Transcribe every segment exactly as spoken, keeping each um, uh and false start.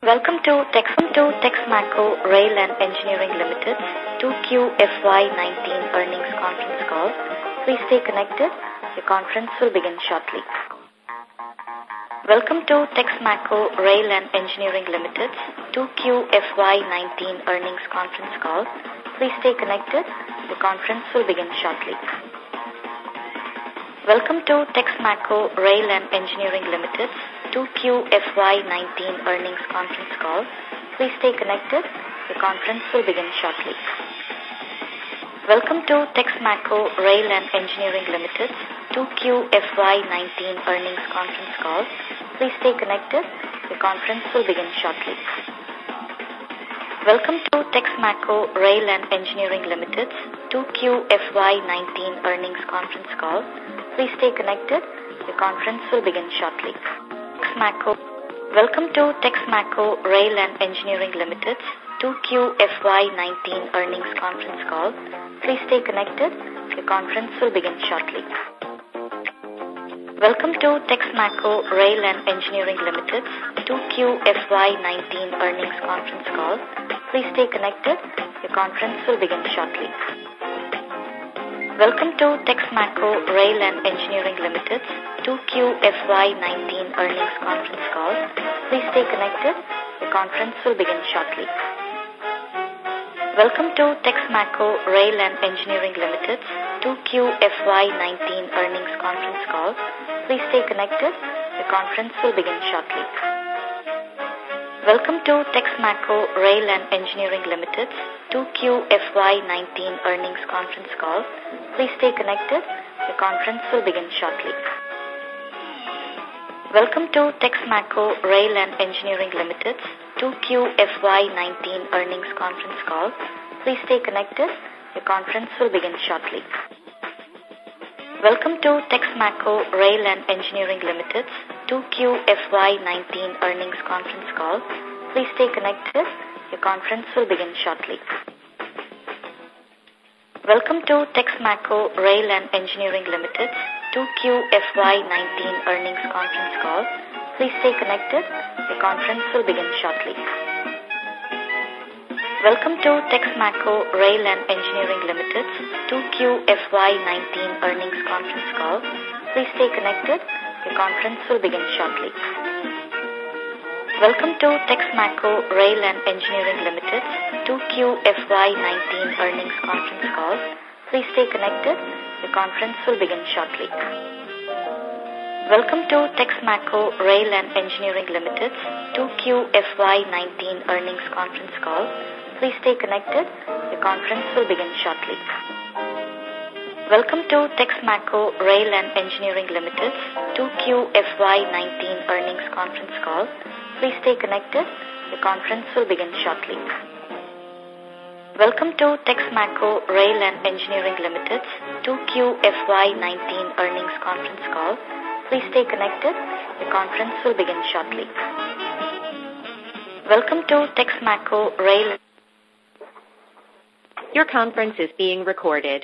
Welcome to Texum to Texmaco Rail and Engineering Limited's two Q F Y nineteen earnings conference call. Please stay connected. The conference will begin shortly. Welcome to Texmaco Rail and Engineering Limited's two Q F Y nineteen earnings conference call. Please stay connected. The conference will begin shortly. Welcome to Texmaco Rail and Engineering Limited's two Q F Y nineteen earnings conference call. Please stay connected. The conference will begin shortly. Welcome to Texmaco Rail and Engineering Limited's two Q F Y nineteen earnings conference call. Please stay connected. The conference will begin shortly. Welcome to Texmaco Rail and Engineering Limited's two Q F Y nineteen earnings conference call. Please stay connected. The conference will begin shortly. Texmaco. Welcome to Texmaco Rail and Engineering Limited's two Q F Y nineteen earnings conference call. Please stay connected. The conference will begin shortly. Welcome to Texmaco Rail and Engineering Limited's two Q F Y nineteen earnings conference call. Please stay connected. The conference will begin shortly. Welcome to Texmaco Rail and Engineering Limited's two Q F Y nineteen earnings conference call. Please stay connected. The conference will begin shortly. Welcome to Texmaco Rail and Engineering Limited's two Q F Y nineteen earnings conference call. Please stay connected. The conference will begin shortly. Welcome to Texmaco Rail and Engineering Limited's two Q F Y nineteen earnings conference call. Please stay connected. The conference will begin shortly. Welcome to Texmaco Rail and Engineering Limited's two Q F Y nineteen earnings conference call. Please stay connected. The conference will begin shortly. Welcome to Texmaco Rail and Engineering Limited's two Q F Y nineteen earnings conference call. Please stay connected. The conference will begin shortly. Welcome to Texmaco Rail and Engineering Limited's two Q F Y nineteen earnings conference call. Please stay connected. The conference will begin shortly. Welcome to Texmaco Rail and Engineering Limited's two Q F Y nineteen earnings conference call. Please stay connected. The conference will begin shortly. Welcome to Texmaco Rail and Engineering Limited's two Q F Y nineteen earnings conference call. Please stay connected. The conference will begin shortly. Welcome to Texmaco Rail and Engineering Limited's two Q F Y nineteen earnings conference call. Please stay connected. The conference will begin shortly. Welcome to Texmaco Rail and Engineering Limited's two Q F Y nineteen earnings conference call. Please stay connected. The conference will begin shortly. Welcome to Texmaco Rail and Engineering Limited's two Q F Y nineteen earnings conference call. Please stay connected. The conference will begin shortly. Welcome to Texmaco Rail. Your conference is being recorded.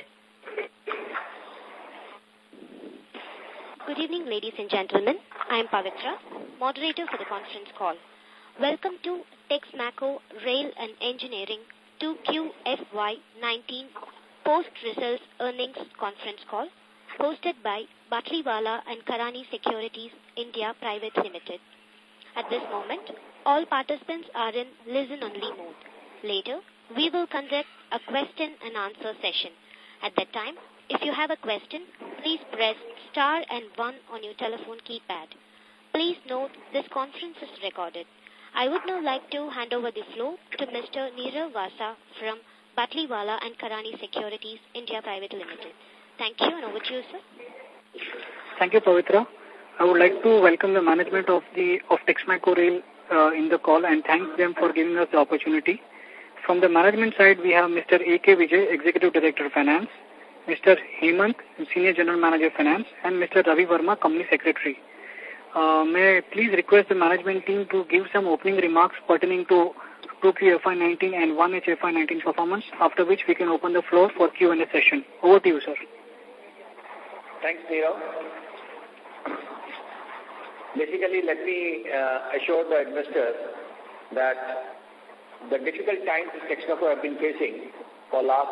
Good evening, ladies and gentlemen. I am Pavitra, moderator for the conference call. Welcome to Texmaco Rail and Engineering two Q F Y nineteen post-results earnings conference call, hosted by Batliwala and Karani Securities India Private Limited. At this moment, all participants are in listen-only mode. Later, we will conduct a question and answer session. At that time, if you have a question, please press star and one on your telephone keypad. Please note this conference is recorded. I would now like to hand over the floor to Mister Nirav Vasa from Batliwala and Karani Securities India Private Limited. Thank you, and over to you, sir. Thank you, Pavitra. I would like to welcome the management of the of Texmaco Rail uh, in the call and thank them for giving us the opportunity. From the management side, we have Mister A K Vijay, Executive Director Finance, Mister Hemant, Senior General Manager Finance, and Mister Ravi Verma, Company Secretary. Uh, may I please request the management team to give some opening remarks pertaining to two Q F Y nineteen and one H F Y nineteen performance, after which we can open the floor for Q and A session. Over to you, sir. Thanks, Nirav. Basically, let me uh, assure the investors that the difficult times that Texmaco have been facing for last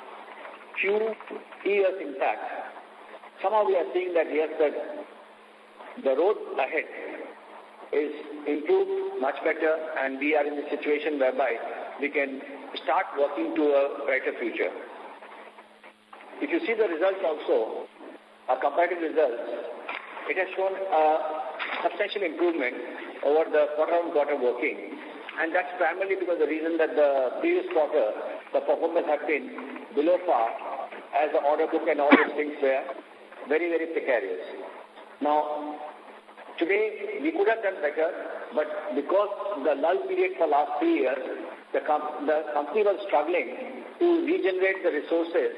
few years, in fact, somehow we are seeing that yes, that the road ahead is improved much better, and we are in a situation whereby we can start working to a brighter future. If you see the results also, our comparative results, it has shown a substantial improvement over the quarter-on-quarter working, and that's primarily because the reason that the previous quarter, the performance has been below par, as the order book and all those things were very, very precarious. Now, today, we could have done better, but because the lull period for last three years, the, com the company was struggling to regenerate the resources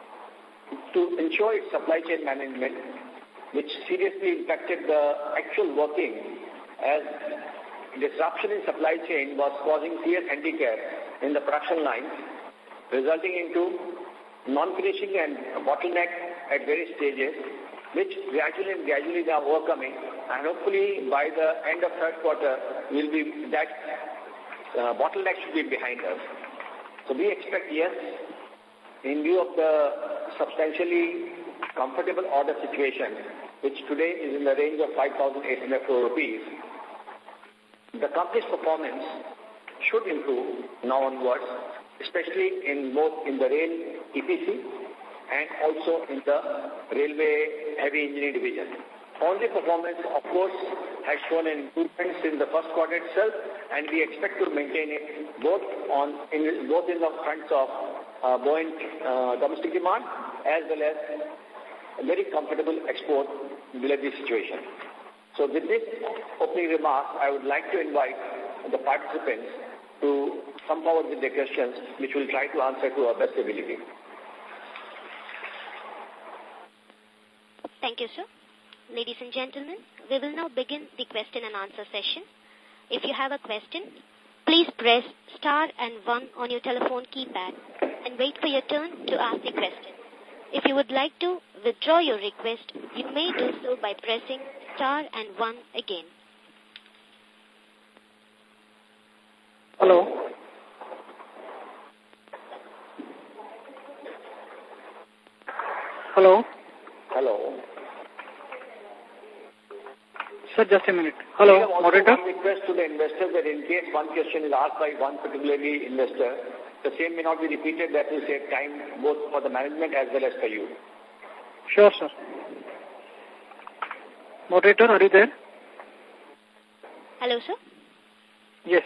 to ensure its supply chain management, which seriously impacted the actual working, as disruption in supply chain was causing serious handicap in the production lines, resulting into non-finishing and bottleneck at various stages, which gradually and gradually they are overcoming, and hopefully by the end of third quarter, will be that uh, bottleneck should be behind us. So we expect, yes, in view of the substantially comfortable order situation, which today is in the range of five thousand eight hundred crore rupees, the company's performance should improve now onwards, especially in both in the rail E P C and also in the railway heavy engineering division. Only performance, of course, has shown an improvement in the first quarter itself, and we expect to maintain it both on in, both in the fronts of uh, buoyant uh, domestic demand as well as a very comfortable export delivery situation. So with this opening remarks, I would like to invite the participants to come forward with their questions, which we'll try to answer to our best ability. Thank you, sir. Ladies and gentlemen, we will now begin the question and answer session. If you have a question, please press star and one on your telephone keypad and wait for your turn to ask the question. If you would like to withdraw your request, you may do so by pressing star and one again. Hello. Hello. Hello. Sir, just a minute. Hello, moderator. One request to the investors that in case one question is asked by one particularly investor, the same may not be repeated. That will save time both for the management as well as for you. Sure, sir. Moderator, are you there? Hello, sir. Yes.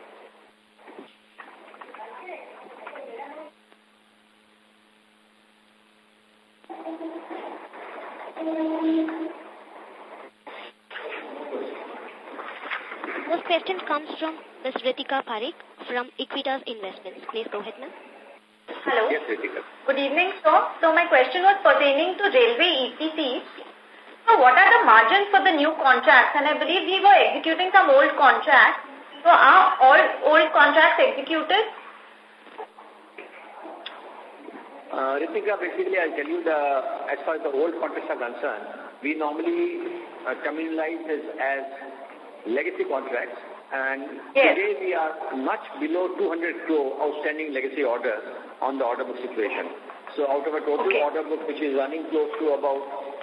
This question comes from Miz Ritika Parikh from Equitas Investments. Please go ahead, ma'am. Hello. Yes, Ritika. Good evening, sir. So my question was pertaining to railway E P Cs. So what are the margins for the new contracts? And I believe we were executing some old contracts. So are all old contracts executed? Uh, Ritika, basically, I'll tell you the, as far as the old contracts are concerned, we normally uh, terminalize this as legacy contracts, and yes. Today we are much below two hundred crore outstanding legacy orders on the order book situation. So out of a total okay. order book which is running close to about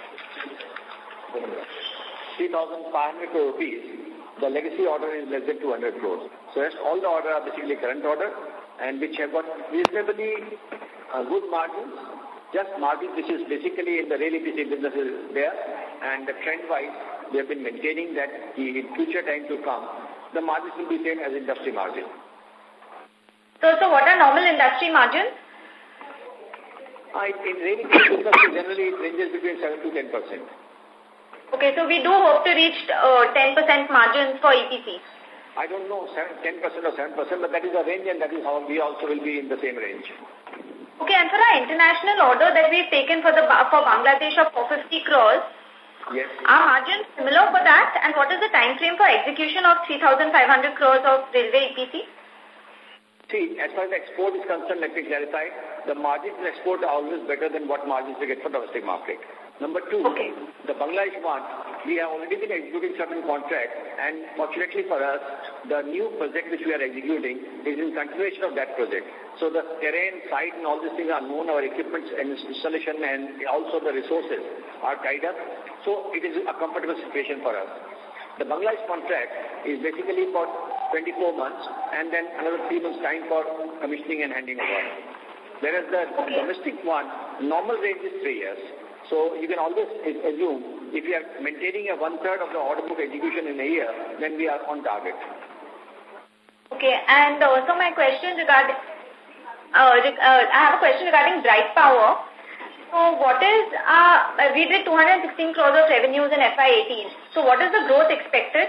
three thousand five hundred crore rupees, the legacy order is less than two hundred crores. So rest all the order are basically current order, and which have got reasonably uh, good margins, just margins which is basically in the rail E P C business is there, and the trend-wise, we have been maintaining that in future time to come, the margins will be same as industry margin. So, so what are normal industry margins? Uh, in rail E P C business, generally it ranges between seven to ten percent. Okay, so we do hope to reach uh, ten percent margins for E P Cs. I don't know, ten percent or seven percent, but that is the range, and that is how we also will be in the same range. Okay, and for our international order that we've taken for the for Bangladesh of four hundred fifty crores, yes. Are margins similar for that? And what is the time frame for execution of three thousand five hundred crores of railway E P C? See, as far as export is concerned, let me clarify, the margins in export are always better than what margins we get for domestic market. Number two, okay. the Bangladesh one, we have already been executing certain contracts, and fortunately for us, the new project which we are executing is in continuation of that project. So the terrain, site, and all these things are known, our equipment and installation and also the resources are tied up. So it is a comfortable situation for us. The Bangladesh contract is basically for twenty-four months and then another three months time for commissioning and handing over. Whereas the okay. domestic one, normal range is three years. So you can always assume if you are maintaining a one-third of the order book execution in a year, then we are on target. Okay, and also my question regarding, uh, uh, I have a question regarding Bright Power. So what is, uh, we did two hundred sixteen crores of revenues in F Y eighteen. So what is the growth expected?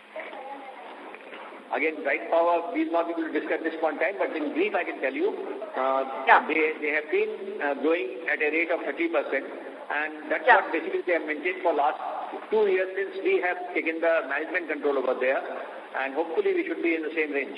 Again, Bright Power, we will not be able to discuss this one time, but in brief I can tell you, uh, yeah. they, they have been uh, growing at a rate of thirty percent. And that's yeah. what basically they have maintained for last two years since we have taken the management control over there. And hopefully we should be in the same range.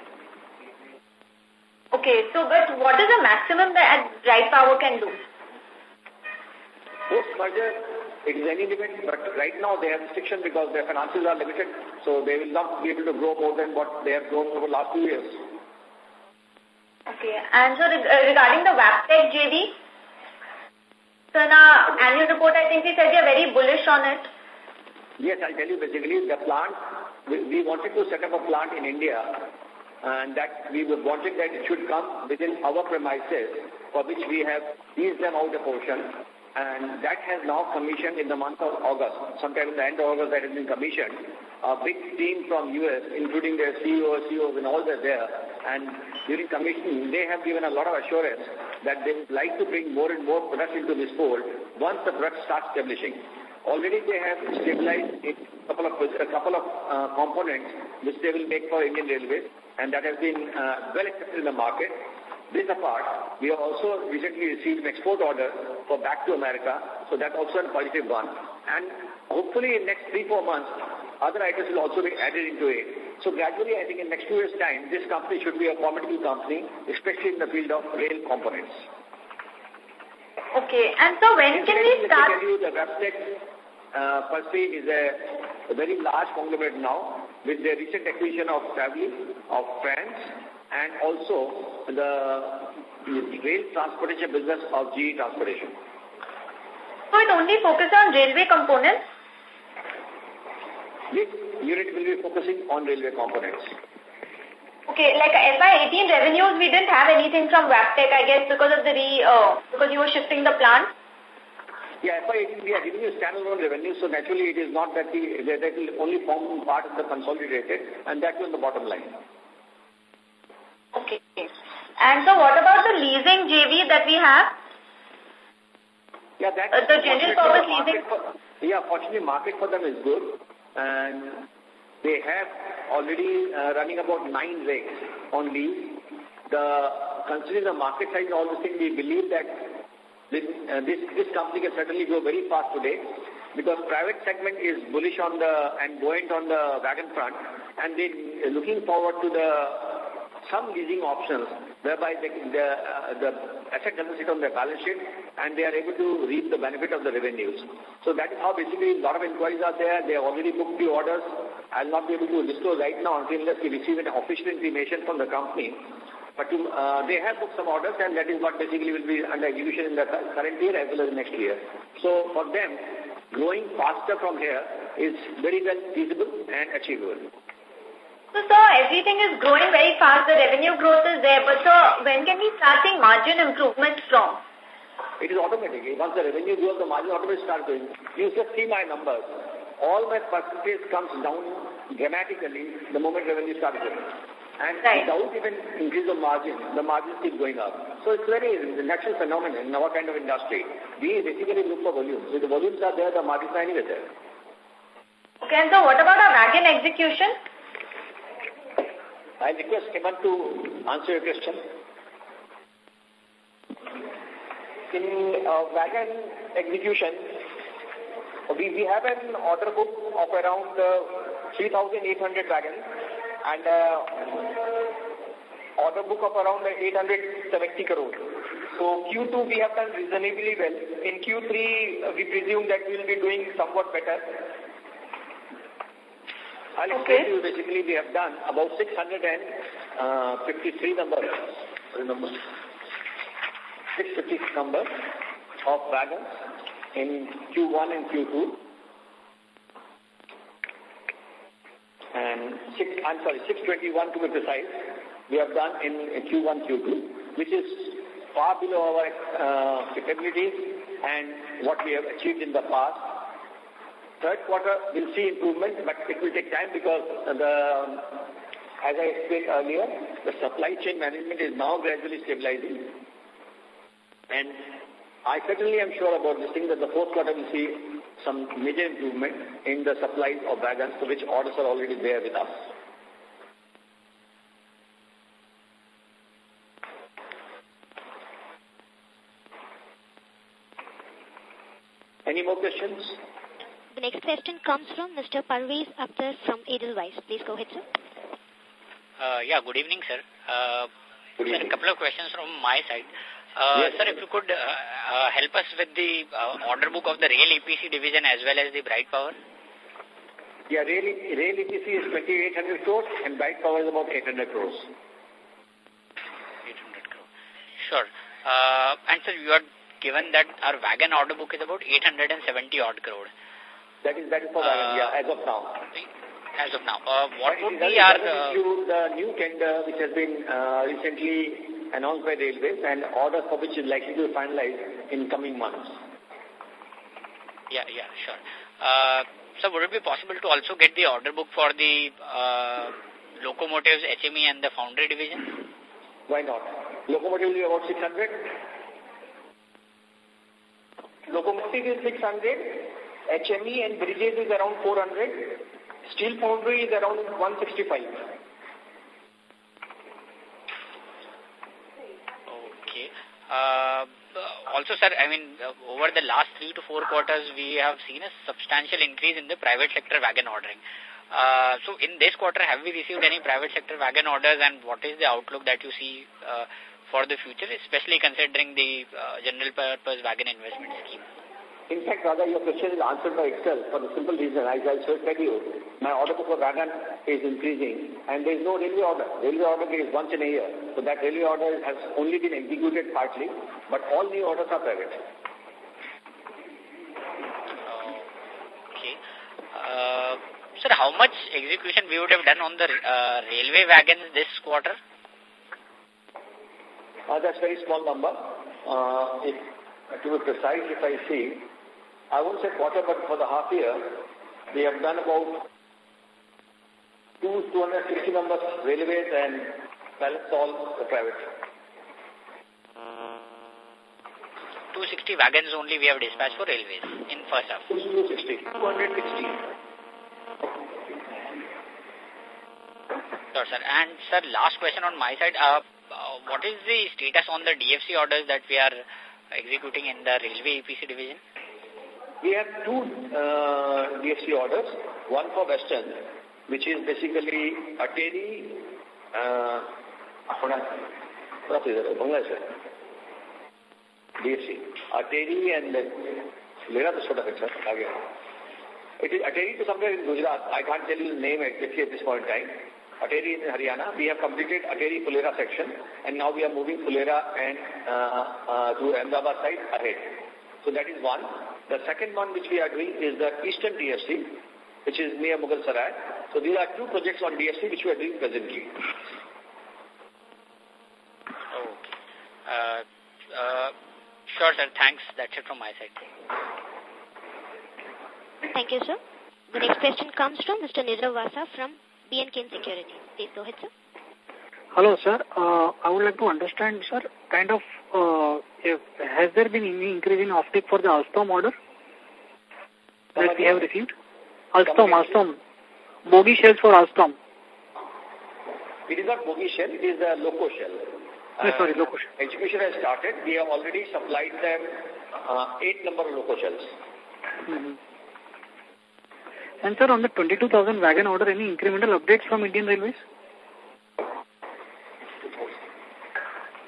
Okay, so but what is the maximum that Bright Power can do? Post-merger, it is any limit, but right now they have restriction because their finances are limited. So they will not be able to grow more than what they have grown over the last two years. Okay, and so regarding the Wabtec J V, so in our annual report, I think we said we are very bullish on it. Yes, I'll tell you basically the plant, we, we wanted to set up a plant in India and that we wanted that it should come within our premises for which we have leased them out a portion and that has now commissioned in the month of August. Sometime in the end of August that has been commissioned. A big team from U S, including their C E O, C E Os and all that there. And during commissioning, they have given a lot of assurance that they would like to bring more and more products into this fold once the products start establishing. Already they have stabilized a couple of, a couple of uh, components which they will make for Indian Railways, and that has been uh, well accepted in the market. This apart, we have also recently received an export order for back to America, so that's also a positive one. And hopefully in next three, four months, other items will also be added into it. So gradually, I think in next two years' time, this company should be a formidable company, especially in the field of rail components. Okay, and so when can we start? Let me tell you, the Wabtec uh, per se is a, a very large conglomerate now, with the recent acquisition of Savli, of France, and also the rail transportation business of G E Transportation. So it only focuses on railway components? This unit will be focusing on railway components. Okay, like F Y eighteen revenues, we didn't have anything from Wabtec, I guess, because of the re, uh, because you were shifting the plant. Yeah, F Y eighteen we are giving you standalone revenue, so naturally it is not that the that will only form part of the consolidated, and that will the bottom line. Okay. And so what about the leasing J V that we have? Yeah, that uh, the general purpose leasing. For, yeah, fortunately, market for them is good, and they have already uh, running about nine rigs on lease. The considering the market size and all these things, we believe that this uh, this this company can certainly go very fast today, because private segment is bullish on the and buoyant on the wagon front, and they are looking forward to the some leasing options whereby the the, uh, the asset doesn't sit on their balance sheet and they are able to reap the benefit of the revenues. So that is how basically a lot of inquiries are there. They have already booked the orders. I'll not be able to disclose right now until unless we receive an official intimation from the company. But to, uh, they have booked some orders, and that is what basically will be under execution in the current year as well as next year. So for them, growing faster from here is very well feasible and achievable. So, sir, everything is growing very fast. The revenue growth is there. But, sir, when can we start seeing margin improvements from? It is automatic. Once the revenue grows, the margin automatically starts going. You just see my numbers. All my percentage comes down dramatically the moment revenue starts going. And right. without even increase of margin, the margins keep going up. So it's very it's a natural phenomenon in our kind of industry. We basically look for volumes. If the volumes are there, the margins are anyway there. Okay, and so what about our wagon execution? I request Hemant to answer your question. In uh, wagon execution, we, we have an order book of around uh, three thousand eight hundred wagons and uh, order book of around eight hundred seventy crores. So Q two we have done reasonably well. In Q three, uh, we presume that we will be doing somewhat better. I'll explain okay. to you. Basically, we have done about six hundred fifty-three numbers. Remember, six hundred fifty numbers of wagons in Q one and Q two. And six, I'm sorry, six hundred twenty-one to be precise, we have done in Q one, Q two, which is far below our uh, capabilities and what we have achieved in the past. Third quarter will see improvement, but it will take time because the, as I explained earlier, the supply chain management is now gradually stabilizing. And I certainly am sure about this thing that the fourth quarter will see some major improvement in the supplies of wagons, for which orders are already there with us. Any more questions? The next question comes from Mister Parvez Akhtar from Edelweiss. Please go ahead, sir. Uh, yeah, good evening, sir. Uh, good evening. Sir, a couple of questions from my side. Uh, yes. Sir, if you could uh, uh, help us with the uh, order book of the Rail E P C division as well as the Bright Power. Yeah, Rail, Rail E P C is twenty-eight hundred crores and Bright Power is about eight hundred crores. eight hundred crores. Sure. Uh, and sir, you are given that our wagon order book is about eight hundred seventy odd crore. That is, that is for wagon, uh, yeah, as of now. As of now. Uh, what but would be our... Uh, the new tender which has been uh, recently announced by Railways and orders for which is likely to be finalized in coming months. Yeah, yeah, sure. Uh, so would it be possible to also get the order book for the uh, locomotives, H M E and the foundry division? Why not? Locomotive will be about six hundred. Locomotive is six hundred. H M E and bridges is around four hundred. Steel foundry is around one sixty-five. Okay. Uh, also, sir, I mean, uh, over the last three to four quarters, we have seen a substantial increase in the private sector wagon ordering. Uh, so, in this quarter, have we received any private sector wagon orders, and what is the outlook that you see uh, for the future, especially considering the uh, general purpose wagon investment scheme? In fact, rather, your question is answered by itself for the simple reason, as I just tell you, my order book for wagon is increasing and there is no railway order. Railway order is once in a year. So that railway order has only been executed partly, but all new orders are private. Okay. Uh, sir, how much execution we would have done on the uh, railway wagons this quarter? Uh, that's a very small number. Uh, if, to be precise, if I see, I won't say quarter, but for the half year, we have done about two, two hundred sixty numbers railways and balance all the private. two hundred sixty wagons only we have dispatched for railways in first half. two hundred sixty. two hundred sixty. Sure, sir. And, sir, last question on my side. Uh, uh, what is the status on the D F C orders that we are executing in the railway E P C division? We have two uh, D F C orders. One for Western, which is basically Ateri, uh, what is it? Bangladesh. D F C. Ateri and Lera the sort of it, sir. It is Ateri to somewhere in Gujarat. I can't tell you the name exactly at this point in time. Ateri in Haryana. We have completed Ateri Fulera section, and now we are moving Fulera and uh, uh, to Ahmedabad side ahead. So that is one. The second one which we are doing is the Eastern D F C, which is near Mughal Sarai. So these are two projects on D F C which we are doing presently. Okay. Uh, uh, sure, sir. Thanks. That's it from my side. Thank you, sir. The next question comes from Mister Nirav Vasa from B and K Securities. Please go ahead, sir. Hello, sir. Uh, I would like to understand, sir, kind of, uh, if, has there been any increase in offtake for the Alstom order that we have received? Alstom, Alstom. Bogie shells for Alstom. It is not bogie shell, it is a loco shell. Uh, yes, sorry, loco shell. Execution has started. We have already supplied them uh, eight number of loco shells. Mm-hmm. And, sir, on the twenty-two thousand wagon order, any incremental updates from Indian Railways?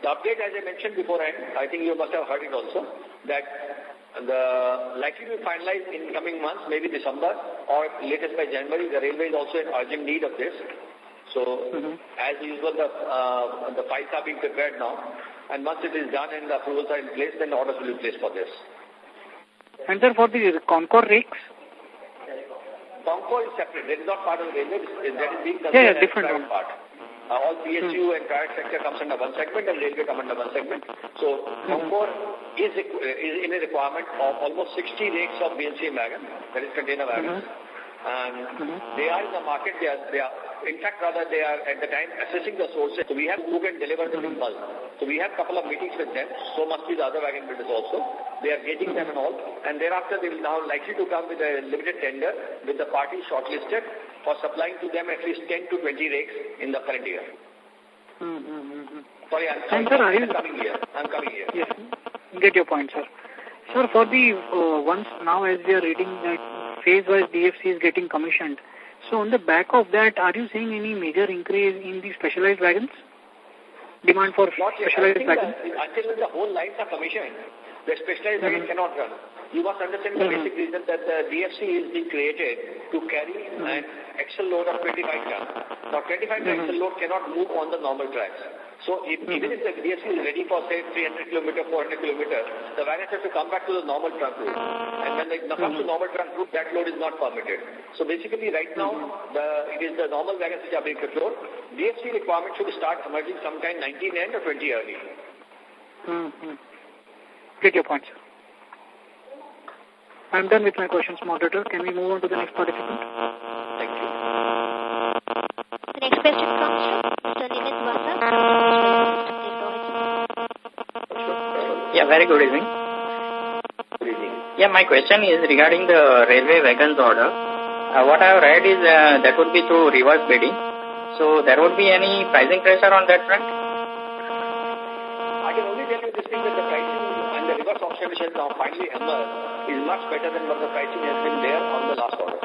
The update, as I mentioned beforehand, I think you must have heard it also, that the likely to be finalized in coming months, maybe December or latest by January. The railway is also in urgent need of this. So, mm-hmm. as usual, the, uh, the files are being prepared now. And once it is done and the approvals are in place, then the orders will be placed for this. And sir, for the Concor rakes? Concor is separate. That is not part of the railway. That is being considered yeah, yeah, as different private part. Uh, all P S U hmm. and private sector comes under one segment and railway come under one segment. So, Concor hmm. is, is in a requirement of almost sixty rakes of B L C M wagon, that is container wagons. Hmm. And mm-hmm. they are in the market, they are, they are, in fact, rather, they are at the time assessing the sources. So we have who can deliver them in bulk. So we have a couple of meetings with them. So must be the other wagon builders also. They are gauging them and all. And thereafter, they will now likely to come with a limited tender with the parties shortlisted for supplying to them at least ten to twenty rakes in the current year. Mm-hmm. Sorry, I'm, sorry, sir, I'm coming here. I'm coming here. Yes, get your point, sir. Sir, for the uh, once now as we are reading that phase-wise D F C is getting commissioned. So on the back of that, are you seeing any major increase in the specialized wagons? Demand for Not specialized wagons? That, until the whole lines are commissioned, the specialized mm-hmm. wagon cannot run. You must understand the mm-hmm. basic reason that the D F C is being created to carry mm-hmm. an axle load of twenty-five tons. Now twenty-five mm-hmm. axle load cannot move on the normal tracks. So if, mm-hmm. even if the D F C is ready for say three hundred kilometers, four hundred kilometers, the wagons have to come back to the normal trunk route. And when it comes mm-hmm. to normal trunk route, that load is not permitted. So basically right now, the, it is the normal wagons which are being procured. D F C requirement should start emerging sometime nineteen end or twenty early. Mm-hmm. Get your point, sir. I'm done with my questions, moderator. Can we move on to the next participant? Thank you. The next question comes from Mister Nimit Vasa. Yeah, very good evening. Good evening. Yeah, my question is regarding the railway wagons order. Uh, what I have read is uh, that would be through reverse bidding. So there would be any pricing pressure on that front? I can only tell you this thing that the pricing and the reverse auction which has now finally emerged is much better than what the pricing has been there on the last order.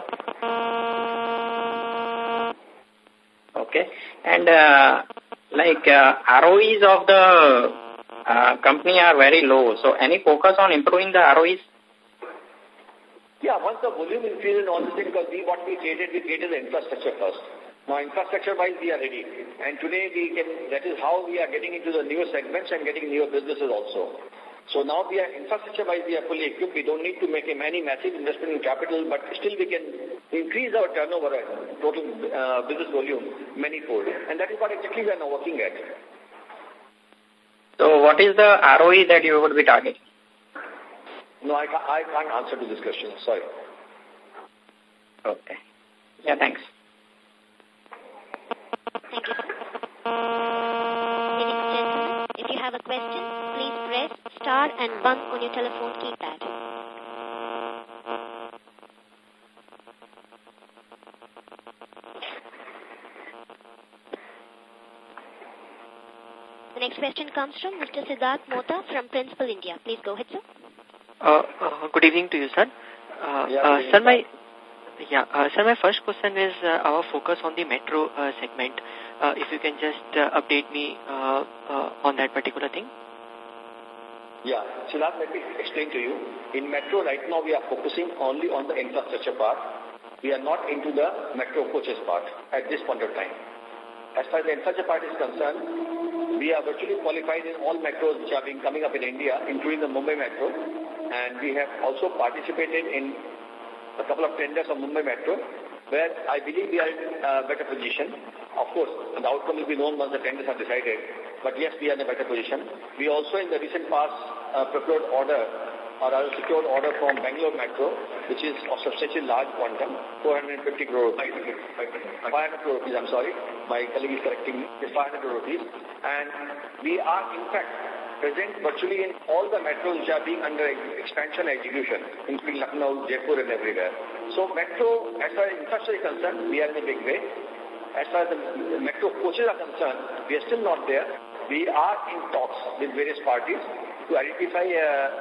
Okay. And uh, like uh, R O Es of the uh, company are very low. So any focus on improving the R O Es? Yeah, once the volume increases and all this thing, because we, what we created, we created the infrastructure first. Now, infrastructure-wise, we are ready. And today, we can, that is how we are getting into the newer segments and getting newer businesses also. So now, we are infrastructure-wise, we are fully equipped. We don't need to make a many massive investment in capital, but still we can increase our turnover, total uh, business volume, many-fold. And that is what exactly we are now working at. So, what is the R O E that you would be targeting? No, I can't, I can't answer to this question. Sorry. Okay. Yeah, thanks. Thank you, sir. Ladies and gentlemen, if you have a question, please press star and one on your telephone keypad. The next question comes from Mister Siddharth Mota from Principal India. Please go ahead, sir. Uh, uh, good evening to you, sir. Uh, yeah, uh, sir, my yeah, uh, sir, my first question is uh, our focus on the metro uh, segment. Uh, if you can just uh, update me uh, uh, on that particular thing. Yeah, Siddharth, let me explain to you. In metro, right now, we are focusing only on the infrastructure part. We are not into the metro coaches part at this point of time. As far as the infrastructure part is concerned, we are virtually qualified in all metros which are being coming up in India, including the Mumbai Metro. And we have also participated in a couple of tenders of Mumbai Metro, where I believe we are in a better position. Of course, the outcome will be known once the tenders are decided. But yes, we are in a better position. We also, in the recent past, uh, procured order, or a secured order from Bangalore Metro, which is of substantially large quantum, four hundred fifty crore rupees. five hundred crore rupees, I'm sorry. My colleague is correcting me. It's five hundred crore rupees. And we are, in fact, present virtually in all the metros which are being under expansion and execution, including Lucknow, Jaipur, and everywhere. So metro, as far as infrastructure is concerned, we are in a big way. As far as the metro coaches are concerned, we are still not there. We are in talks with various parties to identify a, a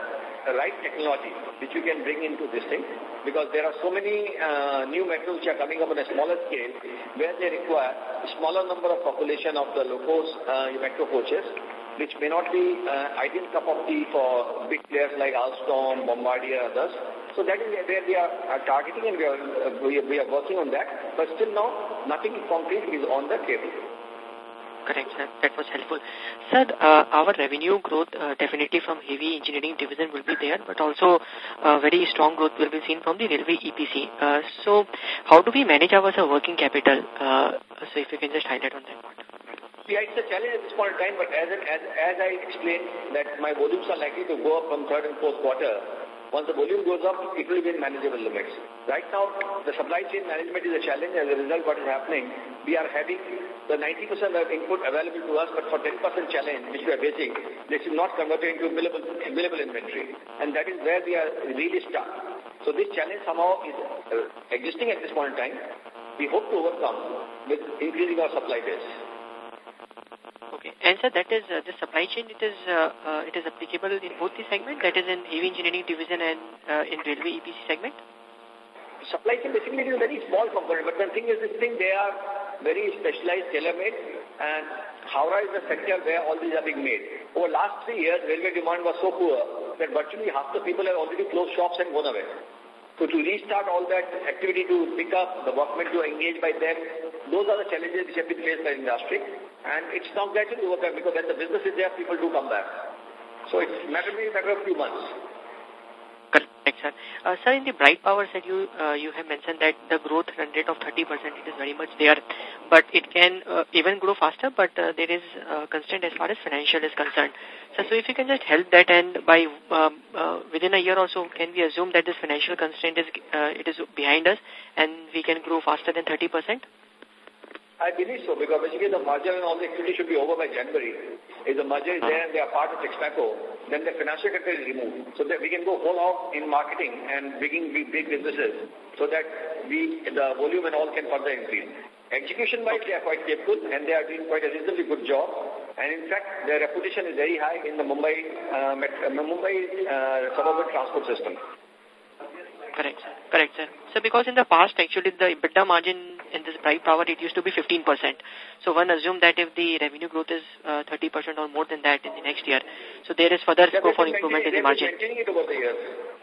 the right technology which you can bring into this thing, because there are so many uh, new metros which are coming up on a smaller scale where they require a smaller number of population of the locos, uh, metro coaches, which may not be uh, ideal cup of tea for big players like Alstom, Bombardier, others. So that is where we are, are targeting, and we are, uh, we, are, we are working on that. But still now, nothing concrete is on the table. Correct, sir. That was helpful. Sir, uh, our revenue growth uh, definitely from heavy engineering division will be there, but also uh, very strong growth will be seen from the railway E P C. Uh, so, how do we manage our uh, working capital? Uh, so, if you can just highlight on that part. Yeah, it's a challenge at this point in time, but as, as, as I explained that my volumes are likely to go up from third and fourth quarter, once the volume goes up, it will be in manageable limits. Right now, the supply chain management is a challenge. As a result, what is happening, we are having the ninety percent of input available to us, but for ten percent challenge, which we are facing, this is not converted into billable, billable inventory. And that is where we are really stuck. So this challenge somehow is uh, existing at this point in time. We hope to overcome with increasing our supply base. Okay, and sir, that is uh, the supply chain. It is uh, uh, it is applicable in both the segment. That is in heavy engineering division and uh, in railway E P C segment. Supply chain basically is a very small component, but the thing is, this thing they are very specialized, tailor-made, and Howrah is the sector where all these are being made. Over the last three years, railway demand was so poor that virtually half the people have already closed shops and gone away. So to restart all that activity, to pick up the workmen to engage by them, those are the challenges which have been faced by the industry. And it's not gradually overcome, because when the business is there, people do come back. So it's matter a matter of few months. Correct, sir. Uh, sir, in the Bright Power said you uh, you have mentioned that the growth run rate of thirty percent, it is very much there, but it can uh, even grow faster, but uh, there is uh, constraint as far as financial is concerned. So, so if you can just help that, and by um, uh, within a year or so, can we assume that this financial constraint is uh, it is behind us and we can grow faster than thirty percent? I believe so, because basically the merger and all the activity should be over by January. If the merger is there and they are part of Texmaco, then the financial control is removed, so that we can go whole out in marketing and bringing big, big businesses, so that we the volume and all can further increase. Execution-wise, they are quite capable, and they are doing quite a reasonably good job. And in fact, their reputation is very high in the Mumbai uh, Mumbai uh, suburban transport system. Correct, sir. Correct, sir. So because in the past, actually, the EBITDA margin in this Bright Power, it used to be fifteen percent. So one assume that if the revenue growth is uh, thirty percent or more than that in the next year, so there is further scope for improvement in the margin. They are maintaining it over the years.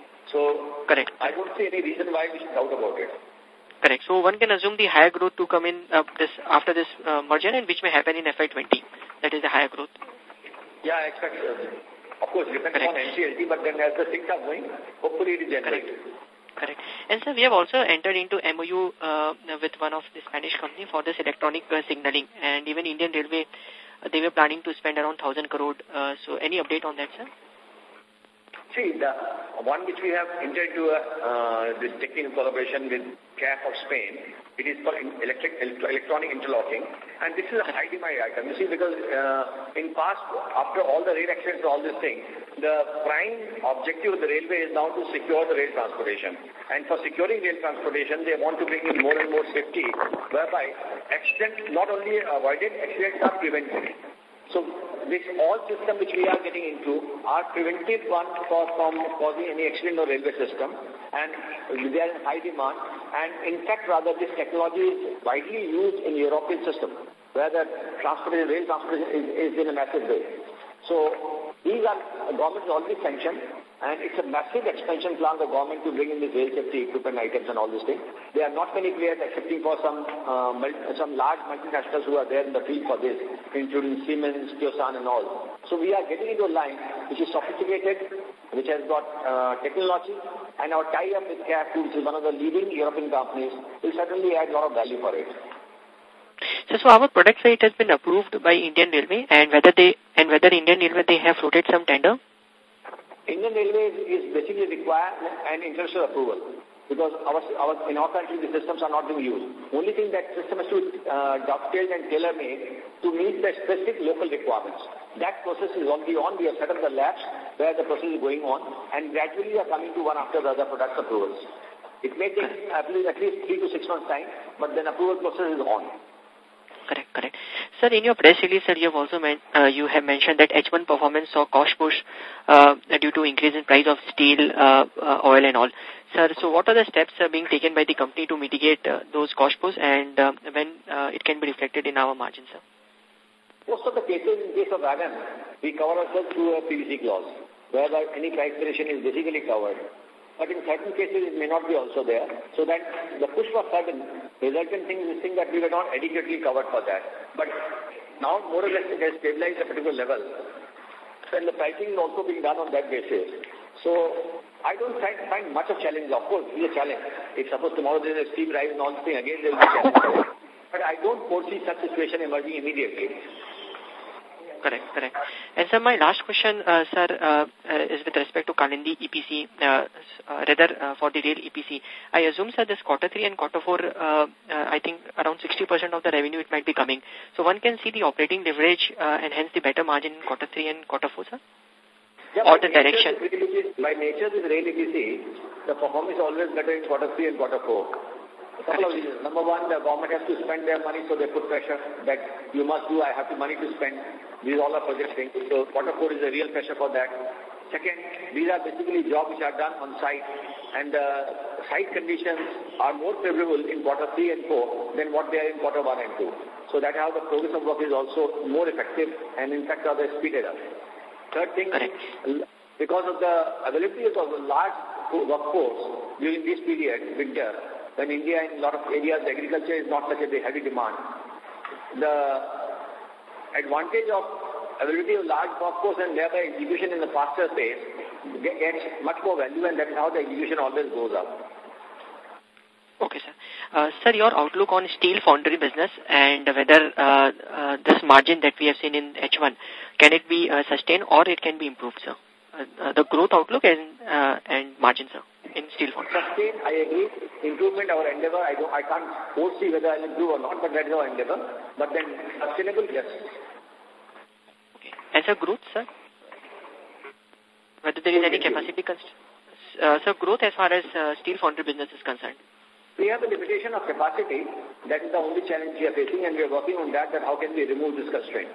So correct. I don't see any reason why we should doubt about it. Correct. So one can assume the higher growth to come in uh, this after this uh, merger, and which may happen in F Y twenty. That is the higher growth. Yeah, I expect so. Of course, depends on N C L T, but then as the things are going, hopefully it is generated. Correct. And sir, we have also entered into M O U uh, with one of the Spanish company for this electronic uh, signaling, and even Indian Railway, uh, they were planning to spend around one thousand crore. Uh, so any update on that, sir? See, the one which we have entered into uh, this technical collaboration with C A F of Spain, it is for electric, electronic interlocking, and this is a high demand item. You see, because uh, in past, after all the rail accidents and all this thing, the prime objective of the railway is now to secure the rail transportation. And for securing rail transportation, they want to bring in more and more safety, whereby accidents not only avoided, accidents are prevented. So this all system which we are getting into are preventive one for from causing any accident or railway system, and they are in high demand. And in fact, rather, this technology is widely used in European system, where the transportation, rail transportation is, is in a massive way. So these are government has already sanctioned, and it's a massive expansion plan the government to bring in these rail safety equipment items and all these things. There are not many players excepting for some uh, some large multinationals who are there in the field for this, including Siemens, Kyosan and all. So we are getting into a line which is sophisticated, which has got uh, technology, and our tie-up with C A F, which is one of the leading European companies, will certainly add a lot of value for it. So, so our product site has been approved by Indian Railway, and whether they and whether Indian Railway they have floated some tender. Indian Railway is basically require an international approval, because our, our in our country the systems are not being used. Only thing that system is to uh, dovetail and tailor-made to meet the specific local requirements. That process is already on. We have set up the labs where the process is going on, and gradually we are coming to one after the other product approvals. It may take at least, at least three to six months time, but then approval process is on. Correct, correct. Sir, in your press release, sir, you have also men uh, you have mentioned that H one performance saw cost push uh, due to increase in price of steel, uh, uh, oil and all. Sir, so what are the steps uh, being taken by the company to mitigate uh, those cost push, and uh, when uh, it can be reflected in our margins, sir? Most of the cases, in case of wagon, we cover ourselves through a P V C clause, whereby any price variation is basically covered. But in certain cases, it may not be also there. So that the push was sudden, resultant thing is this thing that we were not adequately covered for that. But now, more or less, it has stabilized at a particular level. And the pricing is also being done on that basis. So, I don't find, find much of challenge. Of course, it's a challenge. If suppose tomorrow there is a steep rise and all this thing, again there will be challenge. But I don't foresee such situation emerging immediately. Correct, correct. And sir, my last question, uh, sir, uh, uh, is with respect to Kalindi E P C, uh, uh, rather uh, for the rail E P C. I assume, sir, this quarter three and quarter four, uh, uh, I think around sixty percent of the revenue it might be coming. So one can see the operating leverage uh, and hence the better margin in quarter three and quarter four, sir? Yeah, or the direction? By nature, this rail E P C, the performance is always better in quarter three and quarter four. A couple of reasons. Number one, the government has to spend their money, so they put pressure that you must do, I have the money to spend. These all are project things. So quarter four is a real pressure for that. Second, these are basically jobs which are done on site, and uh, site conditions are more favorable in quarter three and four than what they are in quarter one and two. So that's how the progress of work is also more effective, and in fact are speeded up. Third thing, because of the availability of a large workforce during this period, winter, when India in a lot of areas, the agriculture is not such a heavy demand. The advantage of availability of large workforce and thereby execution in the faster pace gets much more value, and that is how the execution always goes up. Okay, sir. Uh, sir, your outlook on steel foundry business and whether uh, uh, this margin that we have seen in H one, can it be uh, sustained or it can be improved, sir? Uh, uh, the growth outlook and, uh, and margin, sir, in steel foundry. Sustain, I agree. Improvement, our endeavor. I don't, I can't foresee whether I'll improve or not, but that is our endeavor. But then, sustainable, yes. Okay. And sir, growth, sir? Whether there is any capacity constraint? Uh, sir, growth as far as uh, steel foundry business is concerned. We have a limitation of capacity. That is the only challenge we are facing, and we are working on that, that how can we remove this constraint.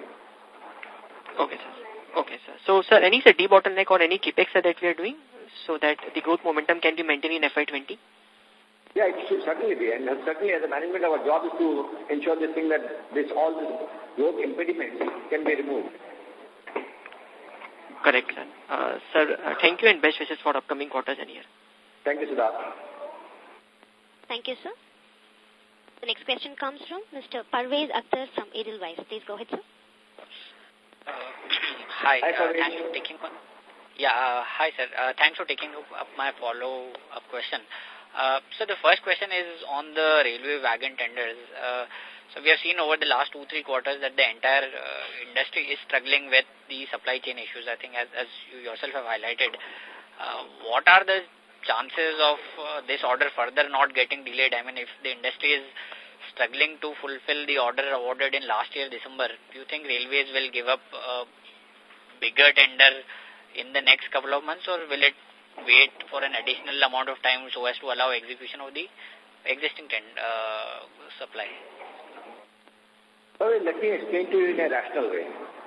Okay, sir. Okay, sir. So, sir, any sir, debottleneck or any capex that we are doing so that the growth momentum can be maintained in F Y twenty? Yeah, it should certainly be. And certainly as a management, our job is to ensure this thing that this all this growth impediments can be removed. Correct, sir. Uh, sir, uh, thank you and best wishes for upcoming quarters and year. Thank you, Siddharth. Thank you, sir. The next question comes from Mister Parvez Akhtar from Edelweiss. Please go ahead, sir. Uh, hi, hi uh, thanks for taking one. Yeah, uh, hi sir. Uh, thanks for taking up my follow-up question. Uh, so the first question is on the railway wagon tenders. Uh, so we have seen over the last two, three quarters that the entire uh, industry is struggling with the supply chain issues. I think as, as you yourself have highlighted, uh, what are the chances of uh, this order further not getting delayed? I mean, if the industry is struggling to fulfill the order awarded in last year, December, do you think railways will give up a bigger tender in the next couple of months, or will it wait for an additional amount of time so as to allow execution of the existing tend, uh, supply? Well, let me explain to you in a rational way.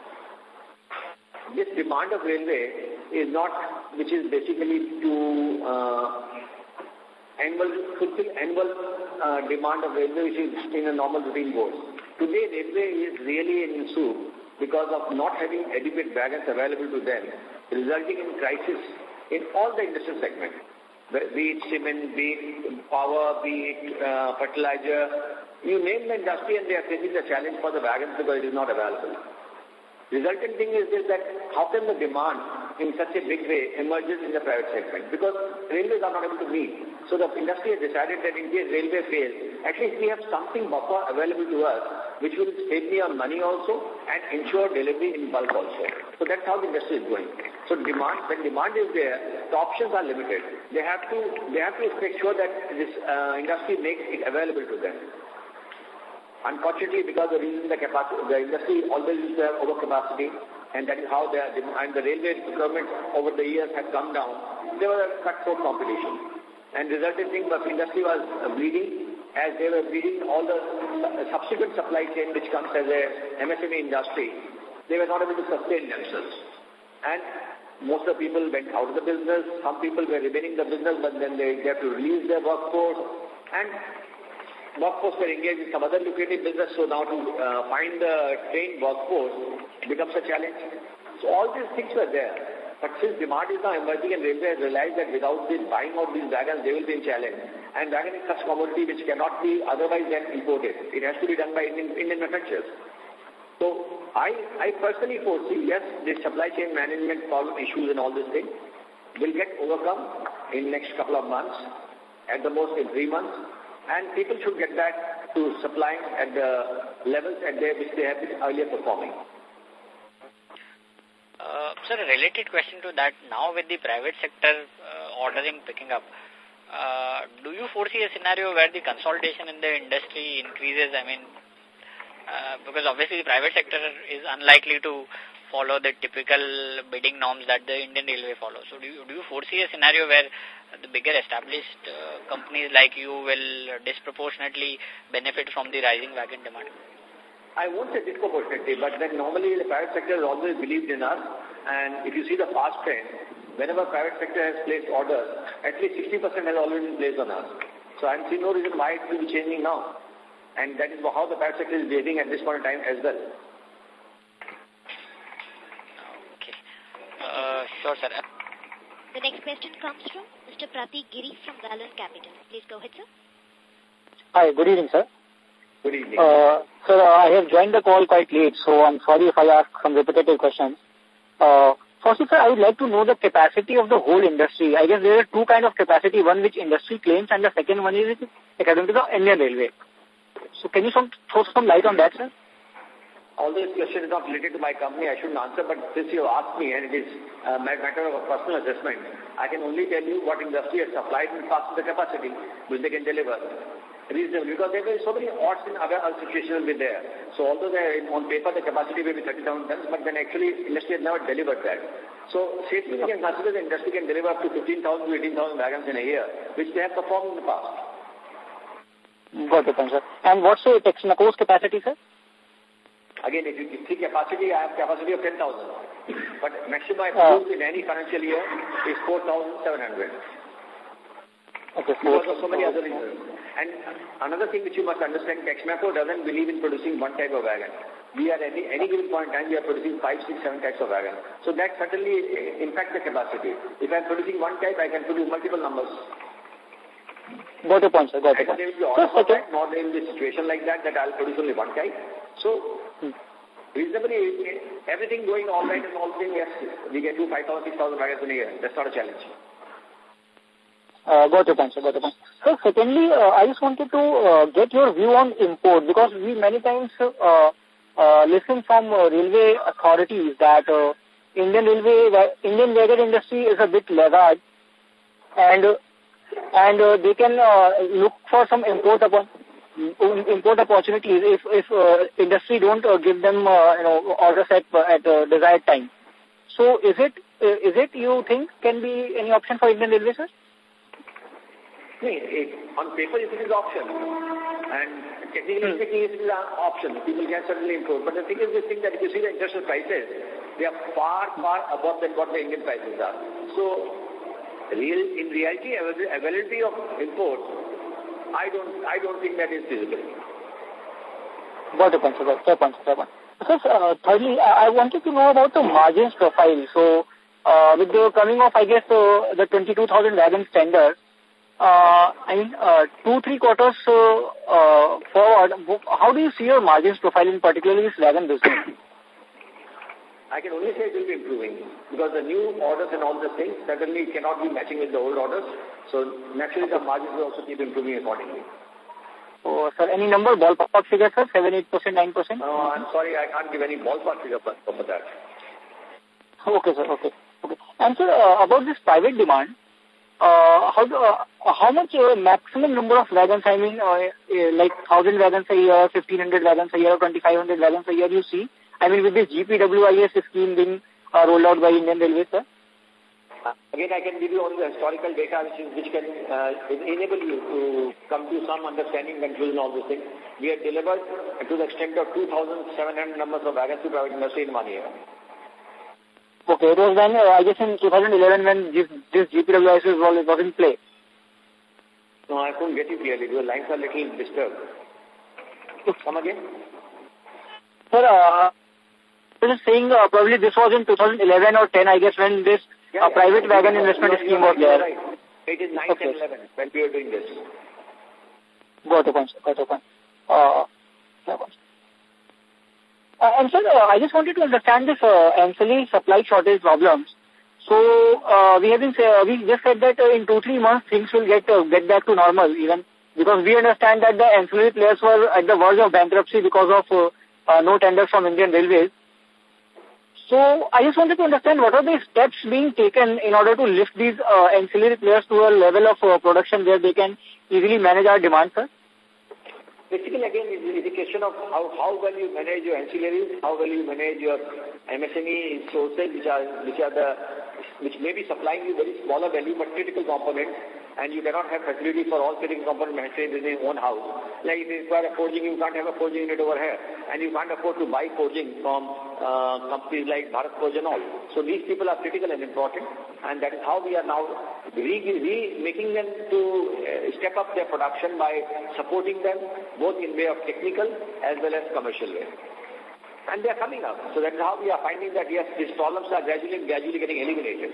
This demand of railway is not, which is basically to uh, annual, fulfill annual uh, demand of railway, which is in a normal routine course. Today, railway is really an issue because of not having adequate wagons available to them, resulting in crisis in all the industrial segments, be it cement, be it power, be it uh, fertilizer. You name the industry and they are facing the challenge for the wagons because it is not available. Resultant thing is this, that how can the demand in such a big way emerges in the private segment? Because railways are not able to meet. So the industry has decided that in case railway fails, at least we have something buffer available to us which will save me on money also and ensure delivery in bulk also. So that's how the industry is going. So demand, when demand is there, the options are limited. They have to, they have to make sure that this uh, industry makes it available to them. Unfortunately, because the reason the capacity, the industry always used to have overcapacity, and that is how they are, and the railway procurement over the years has come down. There was a cutthroat competition, and resulting thing was industry was bleeding, as they were reading all the subsequent supply chain which comes as a M S M E industry, they were not able to sustain themselves. And most of the people went out of the business. Some people were remaining in the business, but then they, they have to release their workforce. And workforce were engaged in some other lucrative business, so now to uh, find the trained workforce becomes a challenge. So all these things were there. But since demand is now emerging and Railway has realized that without this buying of these wagons, they will be in challenge. And wagon is such commodity which cannot be otherwise then imported. It has to be done by Indian, Indian manufacturers. So I, I personally foresee, yes, the supply chain management problem issues and all these things will get overcome in next couple of months, at the most in three months, and people should get back to supplying at the levels at their, which they have been earlier performing. Uh, sir, a related question to that, now with the private sector uh, ordering picking up, uh, do you foresee a scenario where the consolidation in the industry increases? I mean, Uh, because obviously the private sector is unlikely to follow the typical bidding norms that the Indian Railway follows. So do you, do you foresee a scenario where the bigger established uh, companies like you will disproportionately benefit from the rising wagon demand? I won't say disproportionately, but then normally the private sector has always believed in us, and if you see the past trend, whenever private sector has placed orders, at least sixty percent has already been placed on us. So I'm seeing no reason why it will be changing now. And that is how the private sector is behaving at this point in time as well. Okay. Uh, sure, sir. The next question comes from Mister Pratik Giri from Valiant Capital. Please go ahead, sir. Hi, good evening, sir. Good evening. Uh, sir, I have joined the call quite late, so I'm sorry if I ask some repetitive questions. Uh, firstly, sir, I would like to know the capacity of the whole industry. I guess there are two kinds of capacity, one which industry claims and the second one is according to the Indian Railway. So can you some, throw some light on that, sir? Although this question is not related to my company, I shouldn't answer, but since you asked me and it is a matter of a personal assessment, I can only tell you what industry has supplied and passed the capacity which they can deliver reasonably, because there were so many odds in other situations will be there. So although on paper the capacity may be thirty thousand tons, but then actually industry has never delivered that. So safely we can consider the industry can deliver up to fifteen thousand to eighteen thousand wagons in a year, which they have performed in the past. Got it, sir. And what's the Texmaco's capacity, sir? Again, if you see capacity, I have capacity of ten thousand. But maximum I produce uh, in any financial year is four thousand seven hundred. Okay, because of so many other reasons. And another thing which you must understand, Texmaco doesn't believe in producing one type of wagon. We are at any, any given point in time, we are producing five, six, seven types of wagon. So that certainly impacts the capacity. If I am producing one type, I can produce multiple numbers. Got your point, sir. Got your point. There will be order for that, not there will be a situation like that, that I'll produce only one type. So, hmm. reasonably, everything going all right and all things, yes, we can do five thousand, six thousand wagons in a year. That's not a challenge. Uh, got your point, sir. Got your point. So, secondly, uh, I just wanted to uh, get your view on import, because we many times uh, uh, listen from uh, railway authorities that uh, Indian railway, Indian wagon industry is a bit laggard, and uh, and uh, they can uh, look for some import upon import opportunities if if uh, industry don't uh, give them uh, you know orders at at uh, desired time. So is it uh, is it you think can be any option for Indian Railways, sir? No, it, on paper it is an option, and technically hmm. speaking it is an option. People can certainly import, but the thing is this thing that if you see the international prices, they are far far above than what the Indian prices are. So. Real, in reality, availability of imports, I don't, I don't think that is feasible. Got the point, sir. Fair point, fair point. So, uh, thirdly, I, I wanted to know about the margins profile. So, uh, with the coming of, I guess, uh, the twenty-two thousand wagons tender, uh, I mean, uh, two, three quarters uh, uh, forward, how do you see your margins profile in particularly this wagon business? I can only say it will be improving, because the new orders and all the things certainly cannot be matching with the old orders. So naturally the margins will also keep improving accordingly. Oh, sir, any number, ballpark figure, sir? seven, eight percent, nine percent? No, I'm sorry, I can't give any ballpark figure for, for that. Okay, sir, okay. okay. And sir, uh, about this private demand, uh, how do, uh, how much uh, maximum number of wagons, I mean, uh, uh, like one thousand wagons a year, fifteen hundred wagons a year, twenty-five hundred wagons a year you see? I mean, with this G P W I S scheme being uh, rolled out by Indian Railways, sir? again, I can give you only the historical data which, is, which can uh, enable you to come to some understanding, conclusion of this thing. We have delivered to the extent of two thousand seven hundred numbers of wagons to private industry in one year. Okay, it was then, uh, I guess in two thousand eleven when this, this G P W I S was, was in play. No, I couldn't get you clearly. Your lines are a little disturbed. Come again? Sir, uh, I was saying uh, probably this was in two thousand eleven or ten, I guess, when this yeah, uh, yeah, private yeah, wagon yeah, investment yeah, scheme yeah, was there. Right. It is nine, okay. ten, eleven when we are doing this. Got a point, sir. Got a point. Uh, uh, and sir, uh, I just wanted to understand this uh, ancillary supply shortage problems. So uh, we have been say, uh, we just said that uh, in two three months things will get uh, get back to normal, even because we understand that the ancillary players were at the verge of bankruptcy because of uh, uh, no tenders from Indian Railways. So I just wanted to understand what are the steps being taken in order to lift these uh, ancillary players to a level of uh, production where they can easily manage our demand, sir? Basically, again, it's a question of how, how well you manage your ancillaries, how well you manage your M S M E sources, which are which are the which may be supplying you very smaller value but critical components, and you cannot have facility for all critical component manufacturing in your own house. Like if you require a forging, you can't have a forging unit over here, and you can't afford to buy forging from uh, companies like Bharat Forge and all. So these people are critical and important, and that is how we are now re, re making them to uh, step up their production by supporting them both in way of technical as well as commercial way. And they are coming up. So that is how we are finding that, yes, these problems are gradually and gradually getting eliminated.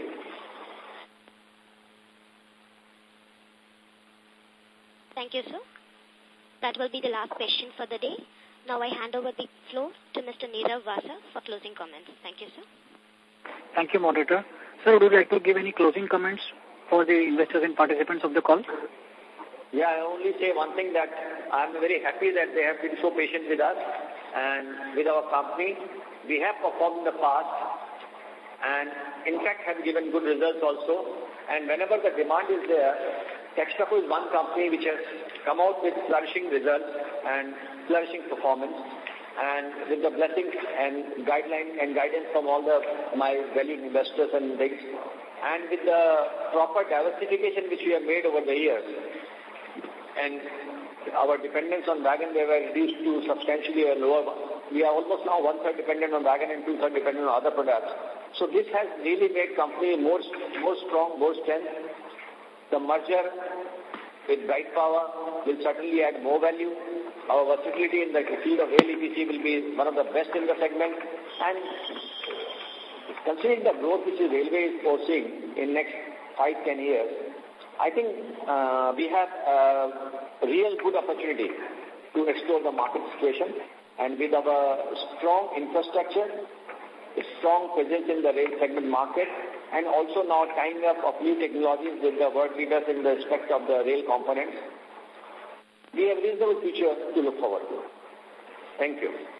Thank you, sir. That will be the last question for the day. Now I hand over the floor to Mister Nirav Vasa for closing comments. Thank you, sir. Thank you, moderator. Sir, would you like to give any closing comments for the investors and participants of the call? Yeah, I only say one thing, that I'm very happy that they have been so patient with us and with our company. We have performed in the past and in fact have given good results also. And whenever the demand is there, Texmaco is one company which has come out with flourishing results and flourishing performance, and with the blessings and guidelines and guidance from all the my valued investors and things, and with the proper diversification which we have made over the years, and our dependence on wagon they were reduced to substantially a lower. We are almost now one-third dependent on wagon and two-third dependent on other products. So this has really made company more, more strong, more strength. The merger with Bright Power will certainly add more value. Our versatility in the field of rail E P C will be one of the best in the segment. And considering the growth which the railway is foreseeing in next five, ten years, I think uh, we have a real good opportunity to explore the market situation. And with our strong infrastructure, a strong presence in the rail segment market, and also now tying up of new technologies with the world leaders in the respect of the rail components, we have a reasonable future to look forward to. Thank you.